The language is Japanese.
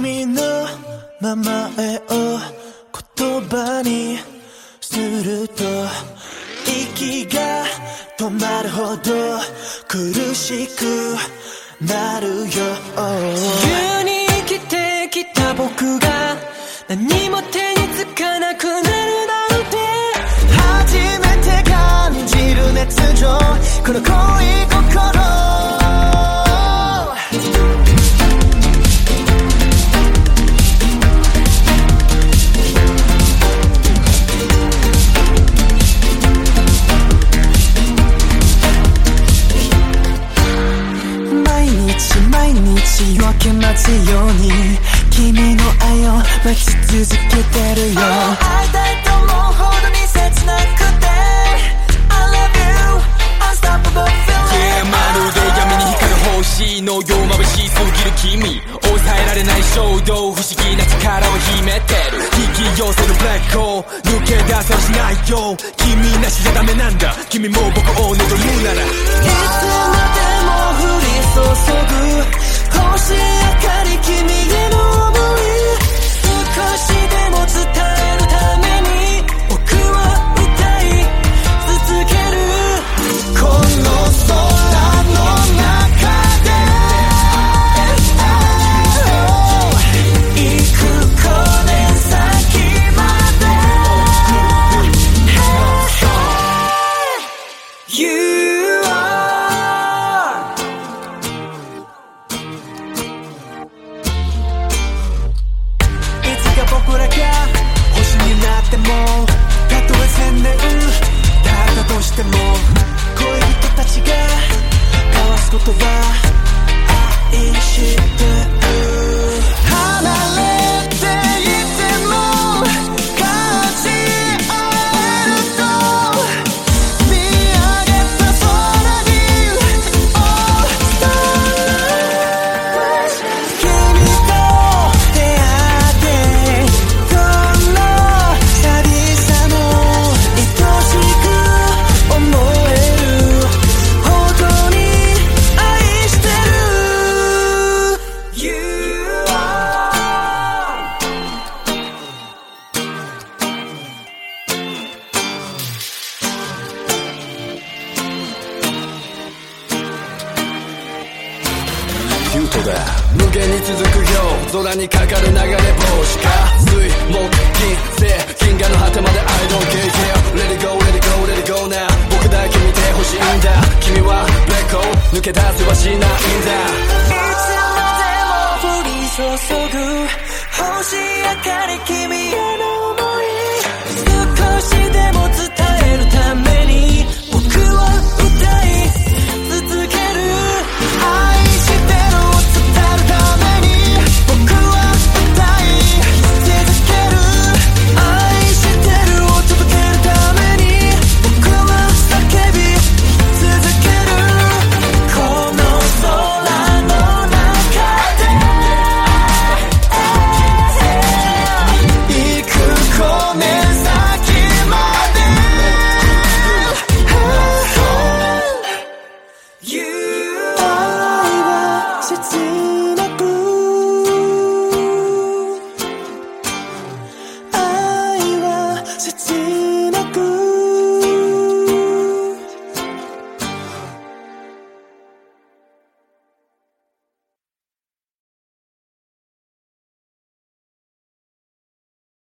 君の名前を言葉にすると息が止まるほど苦しくなるよ。自由に生きてきた僕が何も手につかなくなるなんて、初めて感じる熱情、この恋心。毎日夜明け待つように君の愛を待ち続けてるよ。会いたいと思うほどに切なくて I love you unstoppable feeling、 まるで闇に光る星のよう眩しすぎる君、抑えられない衝動、不思議な力を秘めてる、引き寄せるブラックホール、抜け出せはしないよ。君なしじゃダメなんだ、君も僕を望むなら。いつまでも降り注ぐ星明かり、君への想い、少しでも伝えるために僕は歌い続ける。この空の中で行くこれ先まで You are、いつか僕らが星になっても、たとえ千年経ったとしても、恋人たちが交わす言葉、愛してる。離れていても感じ合えると、見上げた空に All Stars、 君と出会ってどの寂しさも愛しく思えるほどに愛してる。 You are、 キュートだ、無限に続くよ空にかかる流れ星、火水木金星、銀河の果てまで I don't care Let it go let it go let it go now、 僕だけ見てほしいんだ、君はブラックホール、抜け出せはしないんだ。 いつまでも降り注ぐ星明かり、君への想い、少し